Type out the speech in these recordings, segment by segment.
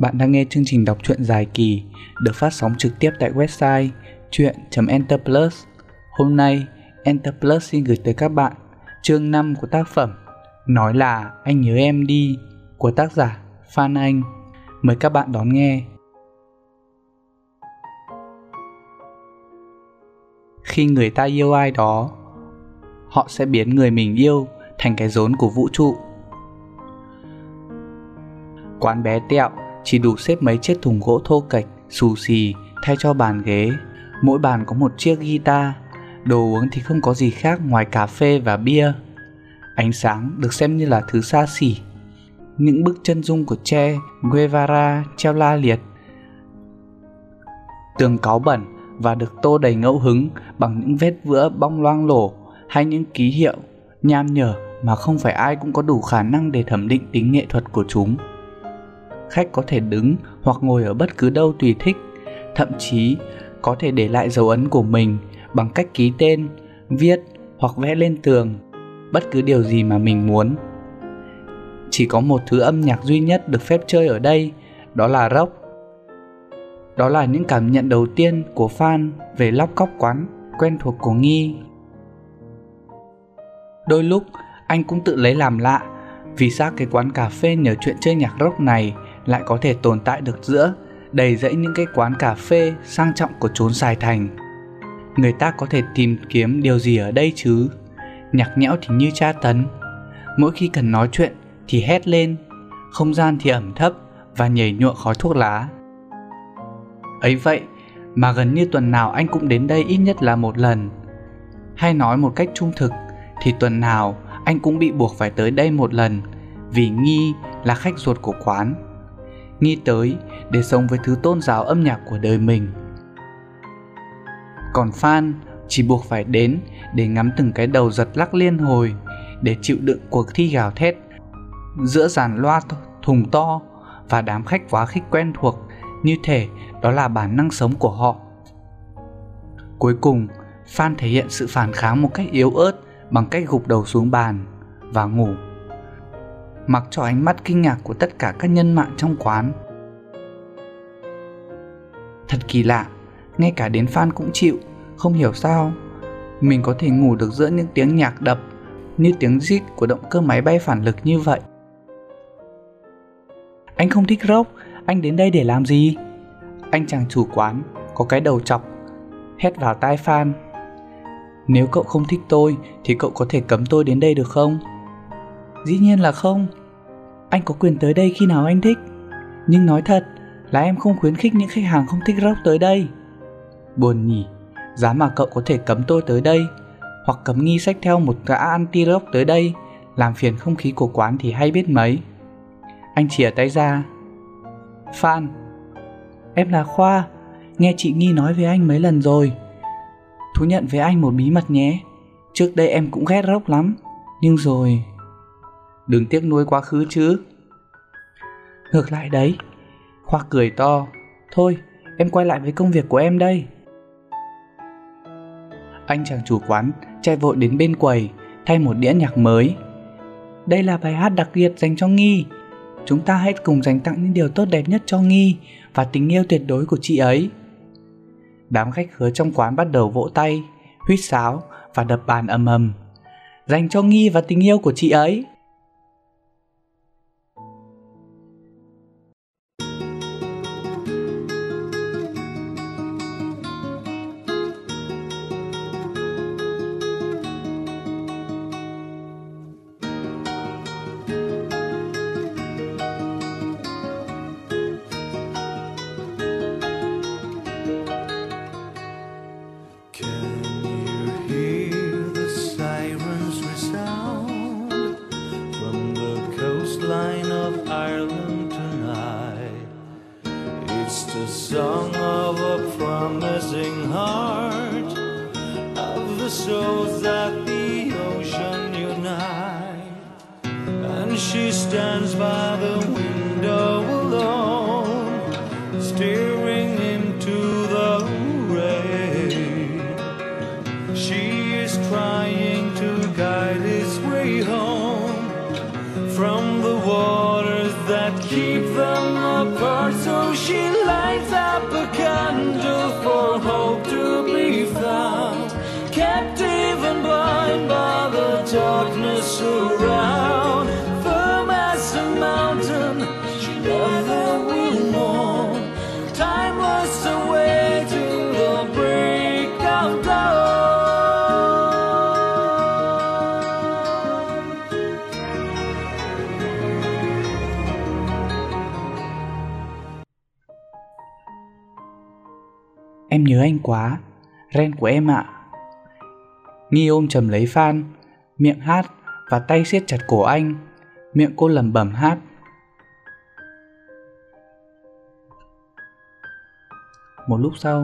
Bạn đang nghe chương trình đọc truyện dài kỳ được phát sóng trực tiếp tại website truyện.enterplus. Hôm nay, Enterplus xin gửi tới các bạn chương 5 của tác phẩm Nói là anh nhớ em đi của tác giả Phan Anh. Mời các bạn đón nghe. Khi người ta yêu ai đó, họ sẽ biến người mình yêu thành cái rốn của vũ trụ. Quán bé tẹo chỉ đủ xếp mấy chiếc thùng gỗ thô kệch, xù xì thay cho bàn ghế. Mỗi bàn có một chiếc guitar. Đồ uống thì không có gì khác ngoài cà phê và bia. Ánh sáng được xem như là thứ xa xỉ. Những bức chân dung của Che Guevara treo la liệt. Tường cáu bẩn và được tô đầy ngẫu hứng bằng những vết vữa bong loang lổ hay những ký hiệu nham nhở mà không phải ai cũng có đủ khả năng để thẩm định tính nghệ thuật của chúng. Khách có thể đứng hoặc ngồi ở bất cứ đâu tùy thích, thậm chí có thể để lại dấu ấn của mình bằng cách ký tên, viết hoặc vẽ lên tường, bất cứ điều gì mà mình muốn. Chỉ có một thứ âm nhạc duy nhất được phép chơi ở đây, đó là rock. Đó là những cảm nhận đầu tiên của Phan về lóc cóc quán quen thuộc của Nghi. Đôi lúc anh cũng tự lấy làm lạ vì sao cái quán cà phê nhờ chuyện chơi nhạc rock này lại có thể tồn tại được giữa đầy rẫy những cái quán cà phê sang trọng của chốn Sài Thành. Người ta có thể tìm kiếm điều gì ở đây chứ? Nhạc nhẽo thì như tra tấn, mỗi khi cần nói chuyện thì hét lên, không gian thì ẩm thấp và nhảy nhụa khói thuốc lá. Ấy vậy mà gần như tuần nào anh cũng đến đây ít nhất là một lần. Hay nói một cách trung thực thì tuần nào anh cũng bị buộc phải tới đây một lần, vì Nghi là khách ruột của quán. Nghi tới để sống với thứ tôn giáo âm nhạc của đời mình. Còn Phan chỉ buộc phải đến để ngắm từng cái đầu giật lắc liên hồi, để chịu đựng cuộc thi gào thét giữa dàn loa thùng to và đám khách quá khích quen thuộc, như thể đó là bản năng sống của họ. Cuối cùng, Phan thể hiện sự phản kháng một cách yếu ớt bằng cách gục đầu xuống bàn và ngủ, mặc cho ánh mắt kinh ngạc của tất cả các nhân mạng trong quán. Thật kỳ lạ, ngay cả đến Phan cũng chịu, không hiểu sao mình có thể ngủ được giữa những tiếng nhạc đập như tiếng rít của động cơ máy bay phản lực như vậy. Anh không thích rock, anh đến đây để làm gì? Anh chàng chủ quán có cái đầu chọc hét vào tai Phan. Nếu cậu không thích tôi thì cậu có thể cấm tôi đến đây được không? Dĩ nhiên là không. Anh có quyền tới đây khi nào anh thích. Nhưng nói thật là em không khuyến khích những khách hàng không thích rock tới đây. Buồn nhỉ, giá mà cậu có thể cấm tôi tới đây, hoặc cấm Nghi xách theo một gã anti-rock tới đây, làm phiền không khí của quán thì hay biết mấy. Anh chìa tay ra. Phan, em là Khoa, nghe chị Nghi nói với anh mấy lần rồi. Thú nhận với anh một bí mật nhé. Trước đây em cũng ghét rock lắm, nhưng rồi... Đừng tiếc nuối quá khứ chứ. Ngược lại đấy. Khoa cười to. Thôi, em quay lại với công việc của em đây. Anh chàng chủ quán chạy vội đến bên quầy, thay một đĩa nhạc mới. Đây là bài hát đặc biệt dành cho Nghi. Chúng ta hãy cùng dành tặng những điều tốt đẹp nhất cho Nghi và tình yêu tuyệt đối của chị ấy. Đám khách khứa trong quán bắt đầu vỗ tay, huýt sáo và đập bàn ầm ầm. Dành cho Nghi và tình yêu của chị ấy. Song of a promising heart, of the souls that the ocean unite, and she stands by the window alone, staring into the rain. She is trying to guide his way home from the waters that keep them apart. Em nhớ anh quá, Ren của em ạ. Nghi ôm chầm lấy Phan, miệng hát và tay siết chặt cổ anh. Miệng cô lẩm bẩm hát. Một lúc sau,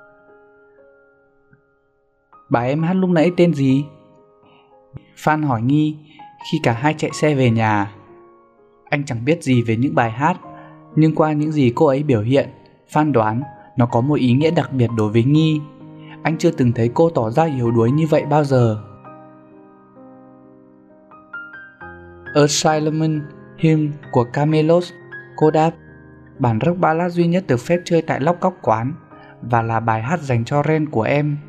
bài em hát lúc nãy tên gì? Phan hỏi Nghi khi cả hai chạy xe về nhà. Anh chẳng biết gì về những bài hát, nhưng qua những gì cô ấy biểu hiện, Phan đoán nó có một ý nghĩa đặc biệt đối với Nghi. Anh chưa từng thấy cô tỏ ra yếu đuối như vậy bao giờ. Asylum Hymn của Camelos. Cô đáp, bản rock ballad duy nhất được phép chơi tại Lóc Cóc Quán và là bài hát dành cho Ren của em.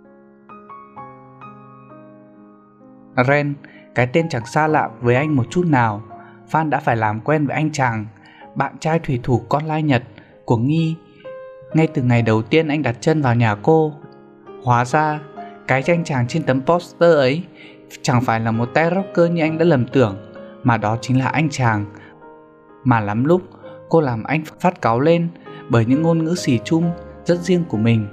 Ren, cái tên chẳng xa lạ với anh một chút nào. Phan đã phải làm quen với anh chàng, bạn trai thủy thủ con lai Nhật của Nghi, ngay từ ngày đầu tiên anh đặt chân vào nhà cô. Hóa ra, cái anh chàng trên tấm poster ấy chẳng phải là một tay rocker như anh đã lầm tưởng, mà đó chính là anh chàng mà lắm lúc cô làm anh phát cáu lên bởi những ngôn ngữ xì chung rất riêng của mình.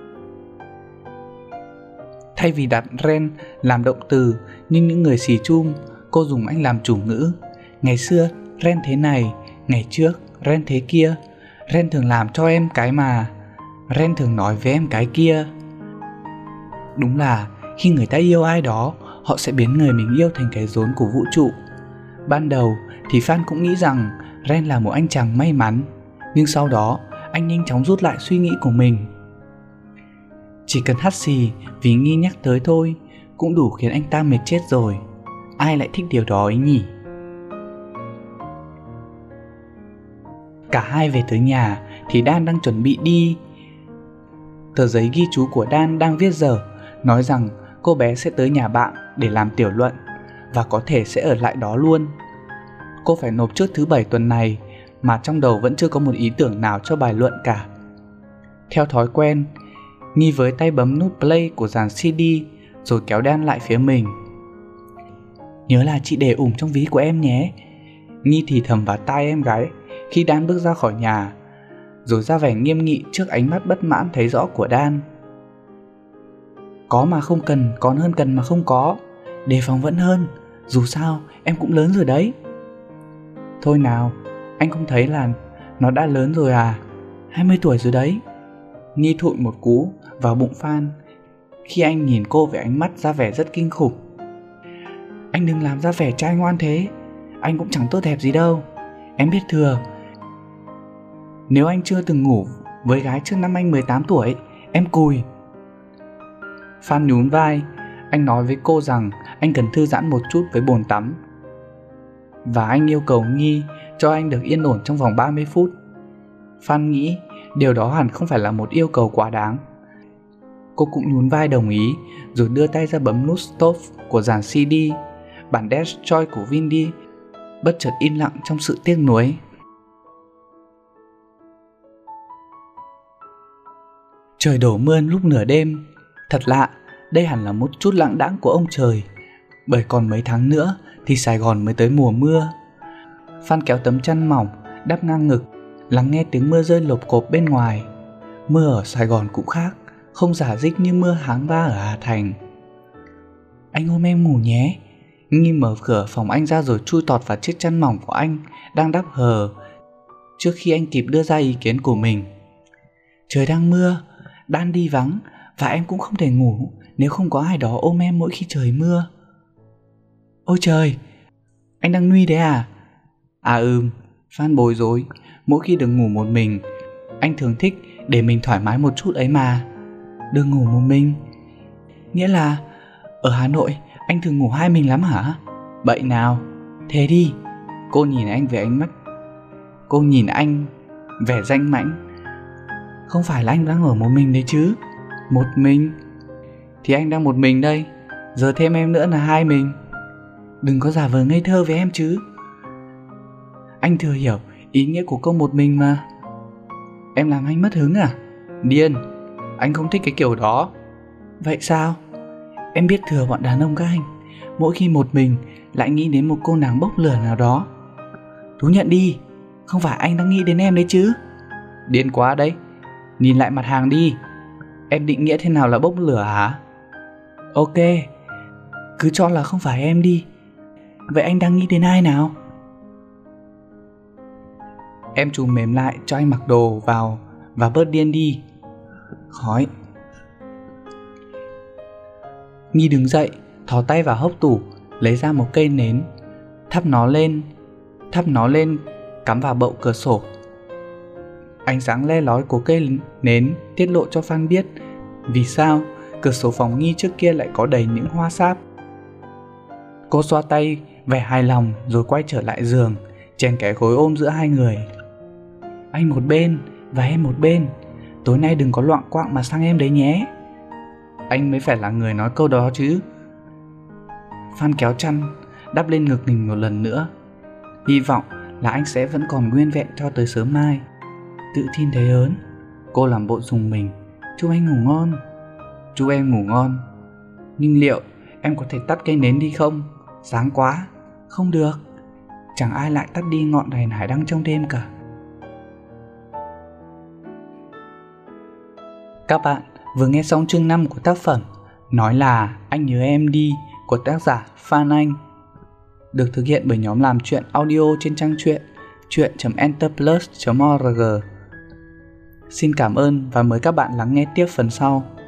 Thay vì đặt Ren làm động từ như những người xì chung, cô dùng anh làm chủ ngữ. Ngày xưa Ren thế này, ngày trước Ren thế kia, Ren thường làm cho em cái mà, Ren thường nói với em cái kia. Đúng là khi người ta yêu ai đó, họ sẽ biến người mình yêu thành cái rốn của vũ trụ. Ban đầu thì Phan cũng nghĩ rằng Ren là một anh chàng may mắn, nhưng sau đó anh nhanh chóng rút lại suy nghĩ của mình. Chỉ cần hắt xì vì Nghi nhắc tới thôi cũng đủ khiến anh ta mệt chết rồi. Ai lại thích điều đó ấy nhỉ? Cả hai về tới nhà thì Dan đang chuẩn bị đi. Tờ giấy ghi chú của Dan đang viết dở nói rằng cô bé sẽ tới nhà bạn để làm tiểu luận và có thể sẽ ở lại đó luôn. Cô phải nộp trước thứ Bảy tuần này mà trong đầu vẫn chưa có một ý tưởng nào cho bài luận cả. Theo thói quen, Nghi với tay bấm nút play của dàn CD rồi kéo Dan lại phía mình. Nhớ là chị để trong ví của em nhé. Nghi thì thầm vào tai em gái khi Dan bước ra khỏi nhà, rồi ra vẻ nghiêm nghị trước ánh mắt bất mãn thấy rõ của Dan. Có mà không cần còn hơn cần mà không có. Đề phòng vẫn hơn, dù sao em cũng lớn rồi đấy. Thôi nào, anh không thấy là nó đã lớn rồi à? 20 tuổi rồi đấy. Nghi thụi một cú vào bụng Phan khi anh nhìn cô với ánh mắt ra vẻ rất kinh khủng. Anh đừng làm ra vẻ trai ngoan thế, anh cũng chẳng tốt đẹp gì đâu. Em biết thừa, nếu anh chưa từng ngủ với gái trước năm anh 18 tuổi, em cùi. Phan nhún vai, anh nói với cô rằng anh cần thư giãn một chút với bồn tắm, và anh yêu cầu Nghi cho anh được yên ổn trong vòng 30 phút. Phan nghĩ điều đó hẳn không phải là một yêu cầu quá đáng. Cô cũng nhún vai đồng ý, rồi đưa tay ra bấm nút stop của dàn CD. Bản Destroy của Vindy bất chợt im lặng trong sự tiếc nuối. Trời đổ mưa lúc nửa đêm. Thật lạ, đây hẳn là một chút lãng đãng của ông trời, bởi còn mấy tháng nữa thì Sài Gòn mới tới mùa mưa. Phan kéo tấm chăn mỏng đắp ngang ngực, lắng nghe tiếng mưa rơi lộp cộp bên ngoài. Mưa ở Sài Gòn cũng khác, không rả rích như mưa háng va ở Hà Thành. Anh ôm em ngủ nhé. Nghi mở cửa phòng anh ra rồi chui tọt vào chiếc chăn mỏng của anh đang đắp hờ, trước khi anh kịp đưa ra ý kiến của mình. Trời đang mưa, Dan đi vắng, và em cũng không thể ngủ nếu không có ai đó ôm em mỗi khi trời mưa. Ôi trời, anh đang nuy đấy à? À Phan bối rối. Mỗi khi được ngủ một mình, anh thường thích để mình thoải mái một chút ấy mà. Được ngủ một mình nghĩa là ở Hà Nội anh thường ngủ hai mình lắm hả? Bậy nào, thế đi. Cô nhìn anh với ánh mắt, cô nhìn anh vẻ danh mãnh. Không phải là anh đang ở một mình đấy chứ? Một mình? Thì anh đang một mình đây, giờ thêm em nữa là hai mình. Đừng có giả vờ ngây thơ với em chứ. Anh thừa hiểu ý nghĩa của câu một mình mà. Em làm anh mất hứng à? Điên, anh không thích cái kiểu đó. Vậy sao? Em biết thừa bọn đàn ông các anh, mỗi khi một mình lại nghĩ đến một cô nàng bốc lửa nào đó. Thú nhận đi, không phải anh đang nghĩ đến em đấy chứ? Điên quá đấy. Nhìn lại mặt hàng đi, Em định nghĩa thế nào là bốc lửa hả? Ok, cứ cho là không phải em đi. Vậy anh đang nghĩ đến ai nào? Em trùm mềm lại cho anh mặc đồ vào và bớt điên đi. Khói. Nhi đứng dậy, thò tay vào hốc tủ, lấy ra một cây nến, thắp nó lên, cắm vào bậu cửa sổ. Ánh sáng le lói của cây nến tiết lộ cho Phan biết vì sao cửa sổ phòng Nhi trước kia lại có đầy những hoa sáp. Cô xoa tay vẻ hài lòng rồi quay trở lại giường, chèn cái gối ôm giữa hai người. Anh một bên và em một bên, tối nay đừng có loạng quạng mà sang em đấy nhé. Anh mới phải là người nói câu đó chứ. Phan kéo chăn đắp lên ngực mình một lần nữa. Hy vọng là anh sẽ vẫn còn nguyên vẹn cho tới sớm mai. Tự tin thế ớn. Cô làm bộ rùng mình. Chúc anh ngủ ngon. Chúc em ngủ ngon. Nhưng liệu em có thể tắt cây nến đi không? Sáng quá. Không được. Chẳng ai lại tắt đi ngọn đèn hải đăng trong đêm cả. Các bạn vừa nghe xong chương 5 của tác phẩm Nói là Anh Nhớ Em Đi của tác giả Phan Anh, được thực hiện bởi nhóm làm truyện audio trên trang truyện truyện.enterplus.org. Xin cảm ơn và mời các bạn lắng nghe tiếp phần sau.